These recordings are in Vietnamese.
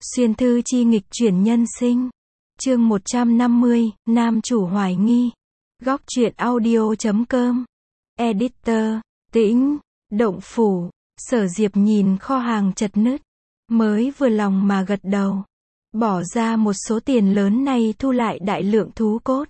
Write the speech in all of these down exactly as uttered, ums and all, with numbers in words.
Xuyên thư chi nghịch chuyển nhân sinh. Chương một trăm năm mươi, nam chủ hoài nghi. Góc truyện audio chấm com. Editor, Tĩnh, Động Phủ. Sở Diệp nhìn kho hàng chật ních, mới vừa lòng mà gật đầu. Bỏ ra một số tiền lớn này thu lại đại lượng thú cốt.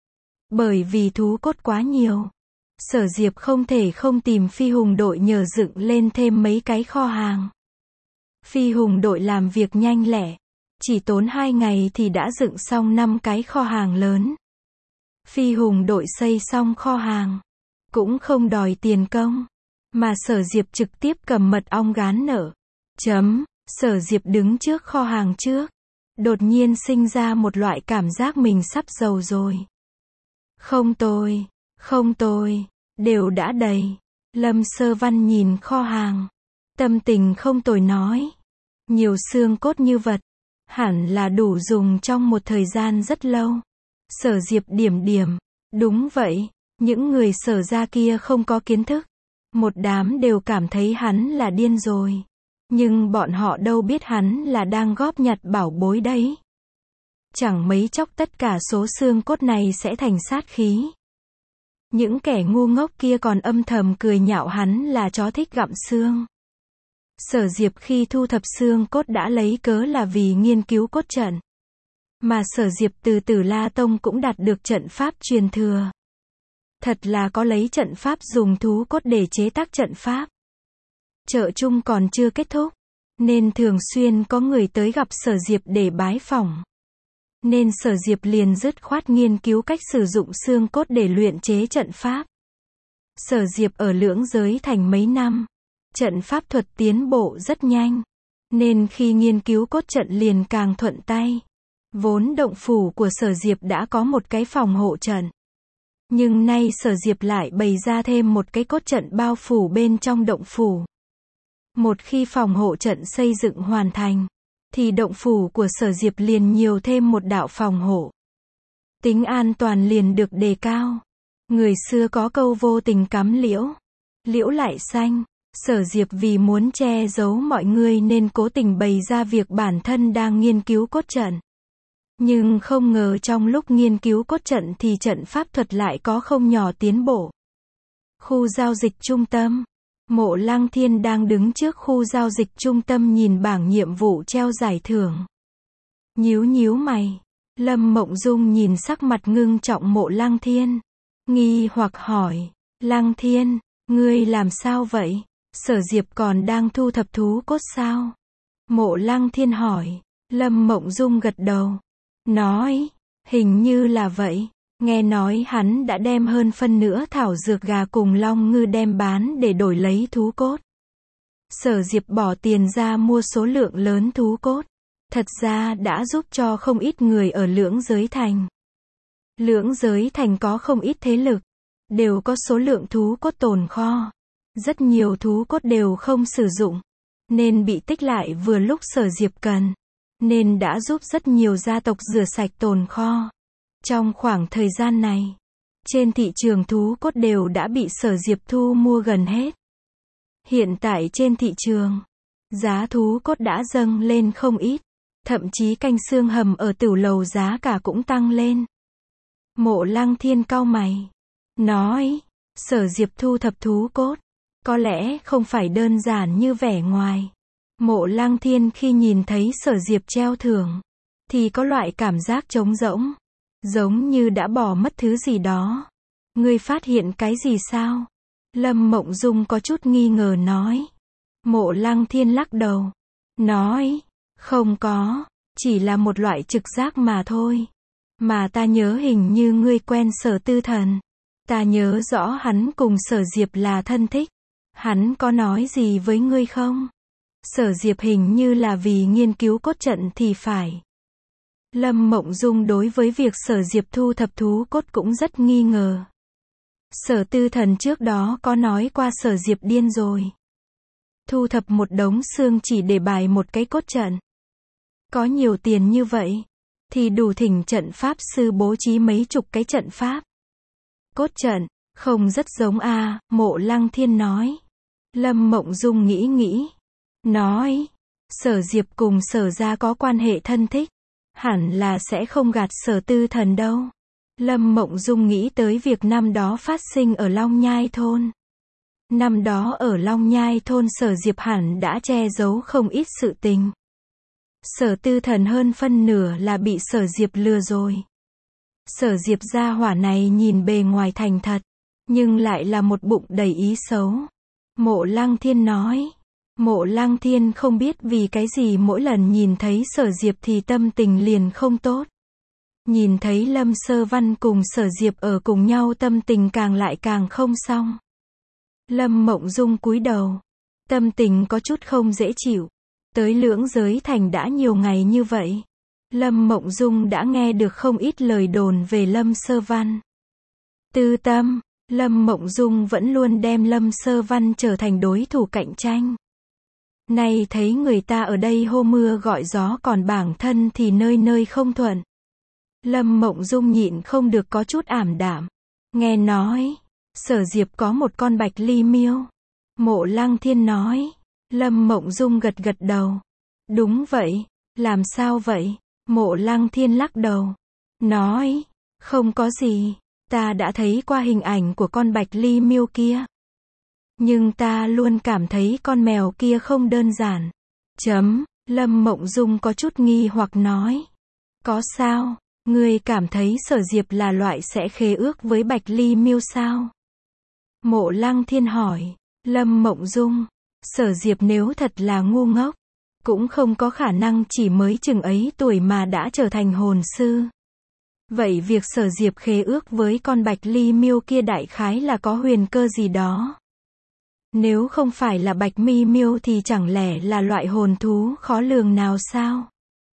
Bởi vì thú cốt quá nhiều, Sở Diệp không thể không tìm phi hùng đội nhờ dựng lên thêm mấy cái kho hàng. Phi hùng đội làm việc nhanh lẹ, chỉ tốn hai ngày thì đã dựng xong năm cái kho hàng lớn. Phi hùng đội xây xong kho hàng, cũng không đòi tiền công, mà Sở Diệp trực tiếp cầm mật ong gán nợ. Chấm, Sở Diệp đứng trước kho hàng trước, đột nhiên sinh ra một loại cảm giác mình sắp giàu rồi. Không tồi, không tồi, đều đã đầy. Lâm Sơ Văn nhìn kho hàng, tâm tình không tồi nói. Nhiều xương cốt như vật, hẳn là đủ dùng trong một thời gian rất lâu. Sở Diệp điểm điểm, đúng vậy, những người Sở gia kia không có kiến thức. Một đám đều cảm thấy hắn là điên rồi. Nhưng bọn họ đâu biết hắn là đang góp nhặt bảo bối đấy. Chẳng mấy chốc tất cả số xương cốt này sẽ thành sát khí. Những kẻ ngu ngốc kia còn âm thầm cười nhạo hắn là chó thích gặm xương. Sở Diệp khi thu thập xương cốt đã lấy cớ là vì nghiên cứu cốt trận. Mà Sở Diệp từ Tử La Tông cũng đạt được trận pháp truyền thừa. Thật là có lấy trận pháp dùng thú cốt để chế tác trận pháp. Chợ chung còn chưa kết thúc, nên thường xuyên có người tới gặp Sở Diệp để bái phỏng. Nên Sở Diệp liền dứt khoát nghiên cứu cách sử dụng xương cốt để luyện chế trận pháp. Sở Diệp ở Lưỡng Giới Thành mấy năm, trận pháp thuật tiến bộ rất nhanh, nên khi nghiên cứu cốt trận liền càng thuận tay. Vốn động phủ của Sở Diệp đã có một cái phòng hộ trận. Nhưng nay Sở Diệp lại bày ra thêm một cái cốt trận bao phủ bên trong động phủ. Một khi phòng hộ trận xây dựng hoàn thành, thì động phủ của Sở Diệp liền nhiều thêm một đạo phòng hộ. Tính an toàn liền được đề cao. Người xưa có câu vô tình cắm liễu, liễu lại xanh. Sở Diệp vì muốn che giấu mọi người nên cố tình bày ra việc bản thân đang nghiên cứu cốt trận. Nhưng không ngờ trong lúc nghiên cứu cốt trận thì trận pháp thuật lại có không nhỏ tiến bộ. Khu giao dịch trung tâm. Mộ Lăng Thiên đang đứng trước khu giao dịch trung tâm nhìn bảng nhiệm vụ treo giải thưởng. Nhíu nhíu mày. Lâm Mộng Dung nhìn sắc mặt ngưng trọng Mộ Lăng Thiên, nghi hoặc hỏi, Lăng Thiên, ngươi làm sao vậy? Sở Diệp còn đang thu thập thú cốt sao? Mộ Lăng Thiên hỏi. Lâm Mộng Dung gật đầu, nói, hình như là vậy. Nghe nói hắn đã đem hơn phân nửa thảo dược gà cùng long ngư đem bán để đổi lấy thú cốt. Sở Diệp bỏ tiền ra mua số lượng lớn thú cốt. Thật ra đã giúp cho không ít người ở Lưỡng Giới Thành. Lưỡng Giới Thành có không ít thế lực, đều có số lượng thú cốt tồn kho. Rất nhiều thú cốt đều không sử dụng, nên bị tích lại vừa lúc Sở Diệp cần. Nên đã giúp rất nhiều gia tộc rửa sạch tồn kho. Trong khoảng thời gian này, trên thị trường thú cốt đều đã bị Sở Diệp thu mua gần hết. Hiện tại trên thị trường, giá thú cốt đã dâng lên không ít. Thậm chí canh xương hầm ở Tửu Lầu giá cả cũng tăng lên. Mộ Lăng Thiên cau mày, nói, Sở Diệp thu thập thú cốt, có lẽ không phải đơn giản như vẻ ngoài. Mộ Lăng Thiên khi nhìn thấy Sở Diệp treo thưởng, thì có loại cảm giác trống rỗng, giống như đã bỏ mất thứ gì đó. Ngươi phát hiện cái gì sao? Lâm Mộng Dung có chút nghi ngờ nói. Mộ Lăng Thiên lắc đầu, nói, không có, chỉ là một loại trực giác mà thôi. Mà ta nhớ hình như ngươi quen Sở Tư Thần. Ta nhớ rõ hắn cùng Sở Diệp là thân thích. Hắn có nói gì với ngươi không? Sở Diệp hình như là vì nghiên cứu cốt trận thì phải. Lâm Mộng Dung đối với việc Sở Diệp thu thập thú cốt cũng rất nghi ngờ. Sở Tư Thần trước đó có nói qua Sở Diệp điên rồi. Thu thập một đống xương chỉ để bài một cái cốt trận. Có nhiều tiền như vậy, thì đủ thỉnh trận pháp sư bố trí mấy chục cái trận pháp. Cốt trận, không rất giống a, à, Mộ Lăng Thiên nói. Lâm Mộng Dung nghĩ nghĩ, nói, Sở Diệp cùng Sở gia có quan hệ thân thích, hẳn là sẽ không gạt Sở Tư Thần đâu. Lâm Mộng Dung nghĩ tới việc năm đó phát sinh ở Long Nhai thôn. Năm đó ở Long Nhai thôn Sở Diệp hẳn đã che giấu không ít sự tình. Sở Tư Thần hơn phân nửa là bị Sở Diệp lừa rồi. Sở Diệp gia hỏa này nhìn bề ngoài thành thật, nhưng lại là một bụng đầy ý xấu. Mộ Lăng Thiên nói. Mộ Lăng Thiên không biết vì cái gì mỗi lần nhìn thấy Sở Diệp thì tâm tình liền không tốt. Nhìn thấy Lâm Sơ Văn cùng Sở Diệp ở cùng nhau tâm tình càng lại càng không xong. Lâm Mộng Dung cúi đầu. Tâm tình có chút không dễ chịu. Tới Lưỡng Giới Thành đã nhiều ngày như vậy. Lâm Mộng Dung đã nghe được không ít lời đồn về Lâm Sơ Văn. Tư tâm, Lâm Mộng Dung vẫn luôn đem Lâm Sơ Văn trở thành đối thủ cạnh tranh. Nay thấy người ta ở đây hô mưa gọi gió còn bản thân thì nơi nơi không thuận. Lâm Mộng Dung nhịn không được có chút ảm đạm. Nghe nói, Sở Diệp có một con bạch ly miêu. Mộ Lăng Thiên nói. Lâm Mộng Dung gật gật đầu. Đúng vậy, làm sao vậy? Mộ Lăng Thiên lắc đầu. Nói, không có gì, ta đã thấy qua hình ảnh của con bạch ly miêu kia. Nhưng ta luôn cảm thấy con mèo kia không đơn giản. Chấm, Lâm Mộng Dung có chút nghi hoặc nói. Có sao, ngươi cảm thấy Sở Diệp là loại sẽ khế ước với bạch ly miêu sao? Mộ Lăng Thiên hỏi. Lâm Mộng Dung, Sở Diệp nếu thật là ngu ngốc, cũng không có khả năng chỉ mới chừng ấy tuổi mà đã trở thành hồn sư. Vậy việc Sở Diệp khế ước với con bạch ly miêu kia đại khái là có huyền cơ gì đó. Nếu không phải là bạch mi miêu thì chẳng lẽ là loại hồn thú khó lường nào sao?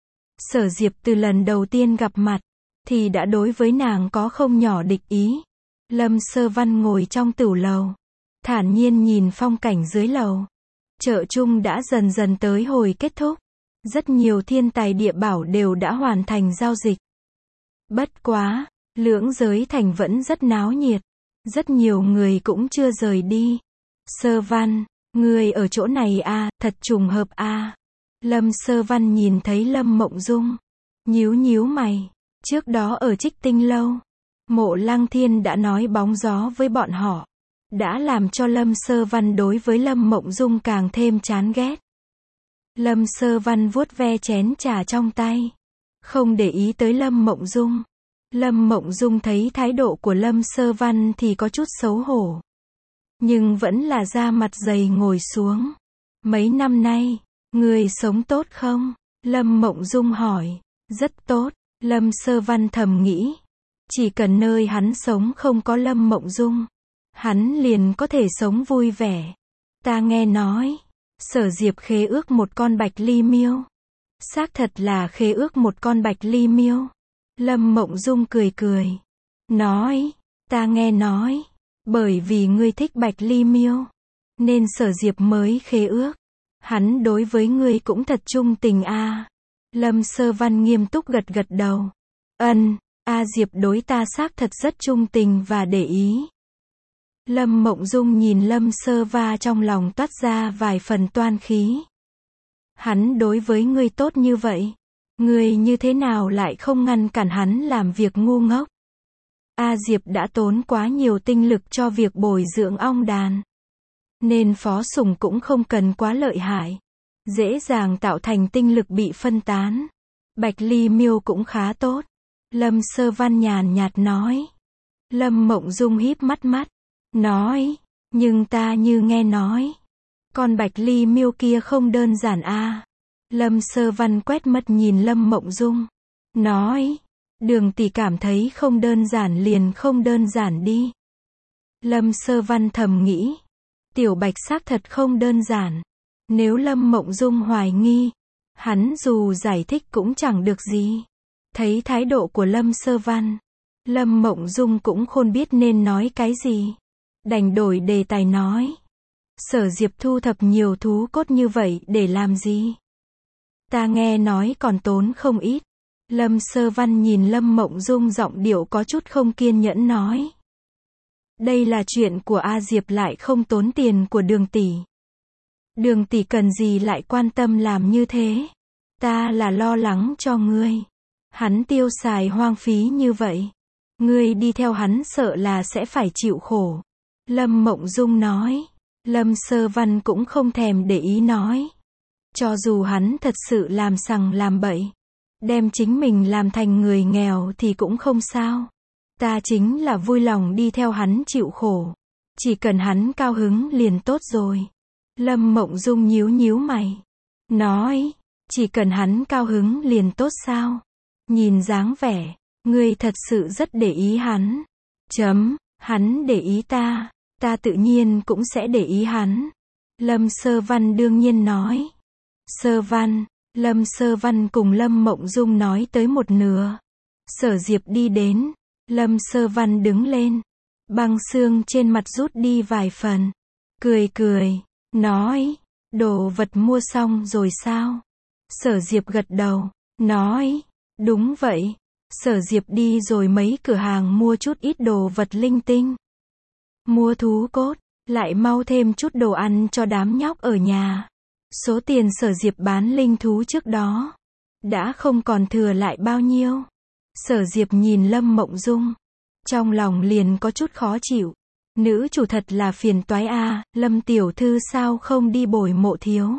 Sở Diệp từ lần đầu tiên gặp mặt, thì đã đối với nàng có không nhỏ địch ý. Lâm Sơ Văn ngồi trong tửu lầu, thản nhiên nhìn phong cảnh dưới lầu. Chợ chung đã dần dần tới hồi kết thúc. Rất nhiều thiên tài địa bảo đều đã hoàn thành giao dịch. Bất quá, Lưỡng Giới Thành vẫn rất náo nhiệt. Rất nhiều người cũng chưa rời đi. Sơ Văn, người ở chỗ này à, thật trùng hợp à. Lâm Sơ Văn nhìn thấy Lâm Mộng Dung, nhíu nhíu mày. Trước đó ở Trích Tinh Lâu, Mộ Lăng Thiên đã nói bóng gió với bọn họ, đã làm cho Lâm Sơ Văn đối với Lâm Mộng Dung càng thêm chán ghét. Lâm Sơ Văn vuốt ve chén trà trong tay, không để ý tới Lâm Mộng Dung. Lâm Mộng Dung thấy thái độ của Lâm Sơ Văn thì có chút xấu hổ, nhưng vẫn là ra mặt dày ngồi xuống. Mấy năm nay, người sống tốt không? Lâm Mộng Dung hỏi. Rất tốt, Lâm Sơ Văn thầm nghĩ. Chỉ cần nơi hắn sống không có Lâm Mộng Dung, hắn liền có thể sống vui vẻ. Ta nghe nói, Sở Diệp khế ước một con bạch ly miêu. Xác thật là khế ước một con bạch ly miêu. Lâm Mộng Dung cười cười. Nói, ta nghe nói, bởi vì ngươi thích bạch ly miêu, nên Sở Diệp mới khế ước. Hắn đối với ngươi cũng thật trung tình a. À. Lâm Sơ Văn nghiêm túc gật gật đầu. Ân, A Diệp đối ta xác thật rất trung tình và để ý. Lâm Mộng Dung nhìn Lâm Sơ Va trong lòng toát ra vài phần toan khí. Hắn đối với ngươi tốt như vậy, ngươi như thế nào lại không ngăn cản hắn làm việc ngu ngốc? A Diệp đã tốn quá nhiều tinh lực cho việc bồi dưỡng ong đàn, nên Phó Sùng cũng không cần quá lợi hại, dễ dàng tạo thành tinh lực bị phân tán. Bạch ly miêu cũng khá tốt. Lâm Sơ Văn nhàn nhạt nói. Lâm Mộng Dung híp mắt mắt, nói, nhưng ta như nghe nói, con bạch ly miêu kia không đơn giản a. À. Lâm Sơ Văn quét mắt nhìn Lâm Mộng Dung, nói, Đường tỷ cảm thấy không đơn giản liền không đơn giản đi. Lâm Sơ Văn thầm nghĩ, Tiểu Bạch xác thật không đơn giản. Nếu Lâm Mộng Dung hoài nghi, hắn dù giải thích cũng chẳng được gì. Thấy thái độ của Lâm Sơ Văn, Lâm Mộng Dung cũng không biết nên nói cái gì. Đành đổi đề tài nói. Sở Diệp thu thập nhiều thú cốt như vậy để làm gì? Ta nghe nói còn tốn không ít. Lâm Sơ Văn nhìn Lâm Mộng Dung giọng điệu có chút không kiên nhẫn nói. Đây là chuyện của A Diệp lại không tốn tiền của Đường tỷ. Đường tỷ cần gì lại quan tâm làm như thế? Ta là lo lắng cho ngươi. Hắn tiêu xài hoang phí như vậy. Ngươi đi theo hắn sợ là sẽ phải chịu khổ. Lâm Mộng Dung nói. Lâm Sơ Văn cũng không thèm để ý nói. Cho dù hắn thật sự làm sằng làm bậy, đem chính mình làm thành người nghèo thì cũng không sao. Ta chính là vui lòng đi theo hắn chịu khổ. Chỉ cần hắn cao hứng liền tốt rồi. Lâm Mộng Dung nhíu nhíu mày. Nói, chỉ cần hắn cao hứng liền tốt sao? Nhìn dáng vẻ, ngươi thật sự rất để ý hắn. Chấm, hắn để ý ta, ta tự nhiên cũng sẽ để ý hắn. Lâm Sơ Văn đương nhiên nói. Sơ Văn, Lâm Sơ Văn cùng Lâm Mộng Dung nói tới một nửa. Sở Diệp đi đến, Lâm Sơ Văn đứng lên. Băng xương trên mặt rút đi vài phần. Cười cười, nói, đồ vật mua xong rồi sao? Sở Diệp gật đầu, nói, đúng vậy. Sở Diệp đi rồi mấy cửa hàng mua chút ít đồ vật linh tinh. Mua thú cốt, lại mau thêm chút đồ ăn cho đám nhóc ở nhà. Số tiền Sở Diệp bán linh thú trước đó đã không còn thừa lại bao nhiêu. Sở Diệp nhìn Lâm Mộng Dung, trong lòng liền có chút khó chịu. Nữ chủ thật là phiền toái a, Lâm tiểu thư sao không đi bồi Mộ thiếu,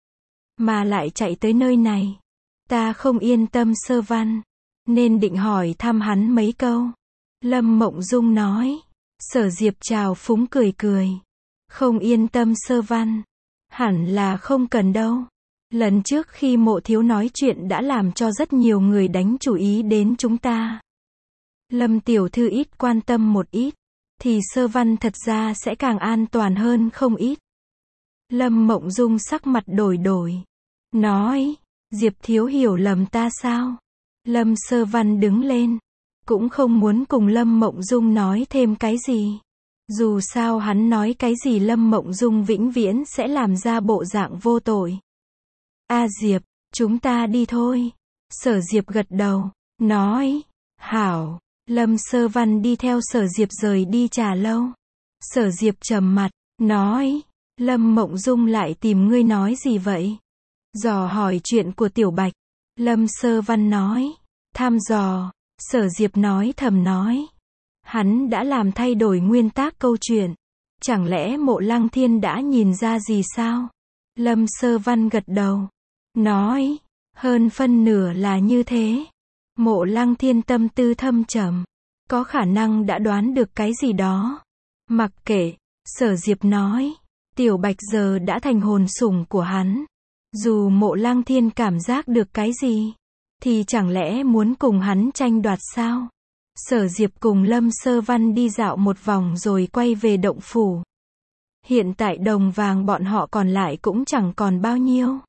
mà lại chạy tới nơi này. Ta không yên tâm Sơ Văn, nên định hỏi thăm hắn mấy câu. Lâm Mộng Dung nói. Sở Diệp chào phúng cười cười. Không yên tâm Sơ Văn, hẳn là không cần đâu. Lần trước khi Mộ thiếu nói chuyện đã làm cho rất nhiều người đánh chủ ý đến chúng ta. Lâm tiểu thư ít quan tâm một ít, thì Sơ Văn thật ra sẽ càng an toàn hơn không ít. Lâm Mộng Dung sắc mặt đổi đổi. Nói, Diệp thiếu hiểu lầm ta sao? Lâm Sơ Văn đứng lên, cũng không muốn cùng Lâm Mộng Dung nói thêm cái gì. Dù sao hắn nói cái gì Lâm Mộng Dung vĩnh viễn sẽ làm ra bộ dạng vô tội. A Diệp, chúng ta đi thôi. Sở Diệp gật đầu, nói, hảo. Lâm Sơ Văn đi theo Sở Diệp rời đi trà lâu. Sở Diệp trầm mặt, nói, Lâm Mộng Dung lại tìm ngươi nói gì vậy? Dò hỏi chuyện của Tiểu Bạch. Lâm Sơ Văn nói, thăm dò. Sở Diệp nói thầm nói, hắn đã làm thay đổi nguyên tắc câu chuyện. Chẳng lẽ Mộ Lăng Thiên đã nhìn ra gì sao? Lâm Sơ Văn gật đầu, nói, hơn phân nửa là như thế. Mộ Lăng Thiên tâm tư thâm trầm, có khả năng đã đoán được cái gì đó. Mặc kệ, Sở Diệp nói, Tiểu Bạch giờ đã thành hồn sủng của hắn. Dù Mộ Lăng Thiên cảm giác được cái gì, thì chẳng lẽ muốn cùng hắn tranh đoạt sao? Sở Diệp cùng Lâm Sơ Văn đi dạo một vòng rồi quay về động phủ. Hiện tại đồng vàng bọn họ còn lại cũng chẳng còn bao nhiêu.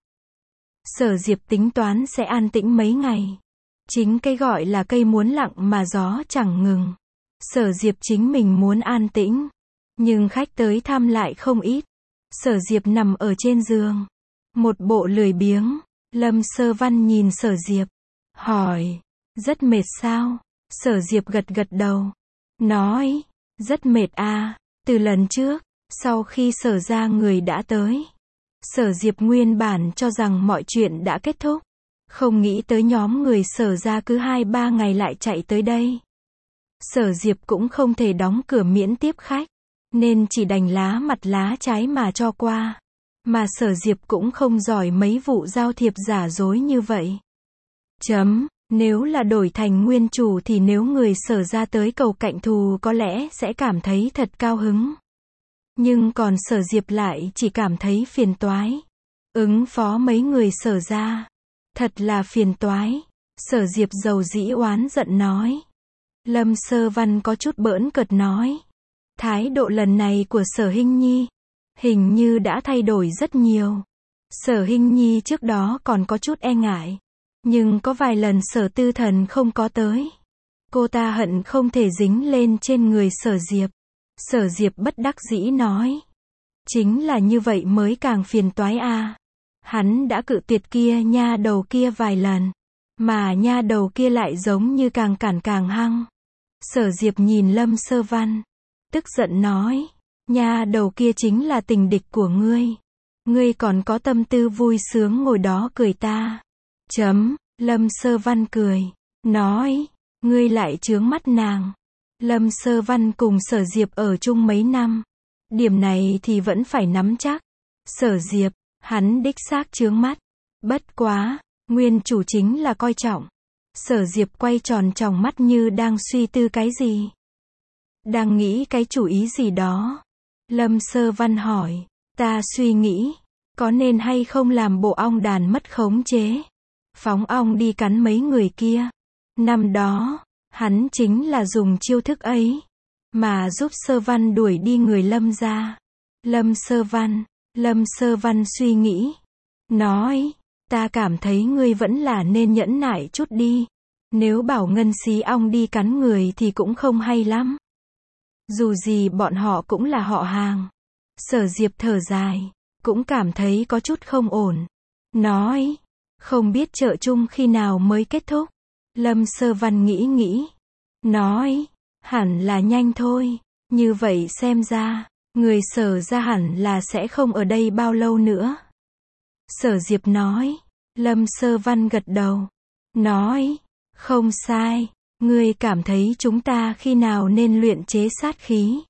Sở Diệp tính toán sẽ an tĩnh mấy ngày. Chính cái gọi là cây muốn lặng mà gió chẳng ngừng. Sở Diệp chính mình muốn an tĩnh, nhưng khách tới thăm lại không ít. Sở Diệp nằm ở trên giường, một bộ lười biếng. Lâm Sơ Văn nhìn Sở Diệp, hỏi, rất mệt sao? Sở Diệp gật gật đầu, nói, rất mệt à. Từ lần trước, sau khi Sở ra người đã tới, Sở Diệp nguyên bản cho rằng mọi chuyện đã kết thúc. Không nghĩ tới nhóm người Sở ra cứ hai ba ngày lại chạy tới đây. Sở Diệp cũng không thể đóng cửa miễn tiếp khách, nên chỉ đành lá mặt lá trái mà cho qua. Mà Sở Diệp cũng không giỏi mấy vụ giao thiệp giả dối như vậy. Chấm, nếu là đổi thành nguyên chủ thì nếu người Sở ra tới cầu cạnh thù có lẽ sẽ cảm thấy thật cao hứng. Nhưng còn Sở Diệp lại chỉ cảm thấy phiền toái. Ứng phó mấy người Sở ra, thật là phiền toái. Sở Diệp dầu dĩ oán giận nói. Lâm Sơ Văn có chút bỡn cợt nói, thái độ lần này của Sở Hinh Nhi hình như đã thay đổi rất nhiều. Sở Hinh Nhi trước đó còn có chút e ngại, nhưng có vài lần Sở Tư Thần không có tới, cô ta hận không thể dính lên trên người Sở Diệp. Sở Diệp bất đắc dĩ nói, chính là như vậy mới càng phiền toái a. Hắn đã cự tuyệt kia nha đầu kia vài lần, mà nha đầu kia lại giống như càng cản càng hăng. Sở Diệp nhìn Lâm Sơ Văn, tức giận nói, nha đầu kia chính là tình địch của ngươi. Ngươi còn có tâm tư vui sướng ngồi đó cười ta. Chấm, Lâm Sơ Văn cười. Nói, ngươi lại chướng mắt nàng. Lâm Sơ Văn cùng Sở Diệp ở chung mấy năm. Điểm này thì vẫn phải nắm chắc. Sở Diệp, hắn đích xác chướng mắt. Bất quá, nguyên chủ chính là coi trọng. Sở Diệp quay tròn tròng mắt như đang suy tư cái gì. Đang nghĩ cái chủ ý gì đó. Lâm Sơ Văn hỏi, ta suy nghĩ, có nên hay không làm bộ ong đàn mất khống chế. Phóng ong đi cắn mấy người kia. Năm đó, hắn chính là dùng chiêu thức ấy, mà giúp Sơ Văn đuổi đi người Lâm ra. Lâm Sơ Văn, Lâm Sơ Văn suy nghĩ. Nói, ta cảm thấy ngươi vẫn là nên nhẫn nại chút đi. Nếu bảo ngân xí ong đi cắn người thì cũng không hay lắm. Dù gì bọn họ cũng là họ hàng. Sở Diệp thở dài, cũng cảm thấy có chút không ổn. Nói, không biết chợ chung khi nào mới kết thúc. Lâm Sơ Văn nghĩ nghĩ. Nói, hẳn là nhanh thôi. Như vậy xem ra, người Sở ra hẳn là sẽ không ở đây bao lâu nữa. Sở Diệp nói. Lâm Sơ Văn gật đầu. Nói, không sai. Ngươi cảm thấy chúng ta khi nào nên luyện chế sát khí?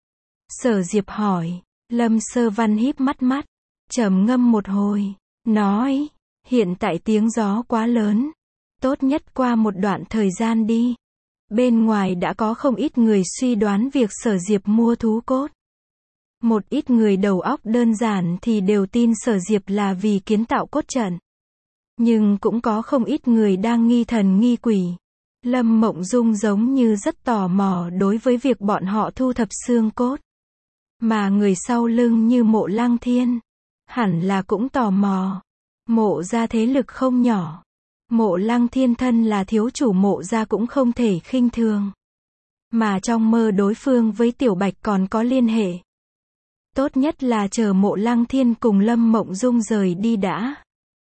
Sở Diệp hỏi. Lâm Sơ Văn híp mắt mắt, trầm ngâm một hồi. Nói, hiện tại tiếng gió quá lớn. Tốt nhất qua một đoạn thời gian đi. Bên ngoài đã có không ít người suy đoán việc Sở Diệp mua thú cốt. Một ít người đầu óc đơn giản thì đều tin Sở Diệp là vì kiến tạo cốt trận. Nhưng cũng có không ít người đang nghi thần nghi quỷ. Lâm Mộng Dung giống như rất tò mò đối với việc bọn họ thu thập xương cốt. Mà người sau lưng như Mộ Lăng Thiên, hẳn là cũng tò mò. Mộ gia thế lực không nhỏ. Mộ Lăng Thiên thân là thiếu chủ Mộ gia cũng không thể khinh thường. Mà trong mơ đối phương với Tiểu Bạch còn có liên hệ. Tốt nhất là chờ Mộ Lăng Thiên cùng Lâm Mộng Dung rời đi đã.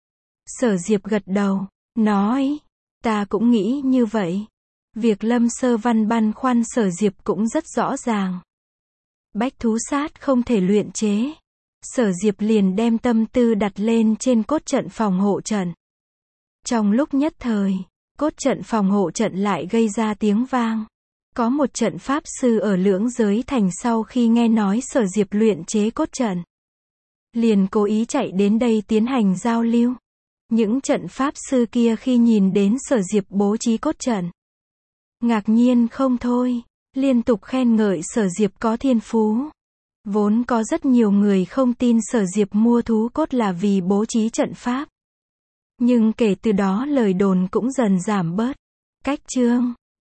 Sở Diệp gật đầu, nói, ta cũng nghĩ như vậy. Việc Lâm Sơ Văn băn khoăn Sở Diệp cũng rất rõ ràng. Bách thú sát không thể luyện chế. Sở Diệp liền đem tâm tư đặt lên trên cốt trận phòng hộ trận. Trong lúc nhất thời, cốt trận phòng hộ trận lại gây ra tiếng vang. Có một trận pháp sư ở Lưỡng Giới Thành sau khi nghe nói Sở Diệp luyện chế cốt trận, liền cố ý chạy đến đây tiến hành giao lưu. Những trận pháp sư kia khi nhìn đến Sở Diệp bố trí cốt trận, ngạc nhiên không thôi, liên tục khen ngợi Sở Diệp có thiên phú. Vốn có rất nhiều người không tin Sở Diệp mua thú cốt là vì bố trí trận pháp. Nhưng kể từ đó lời đồn cũng dần giảm bớt. Cách chương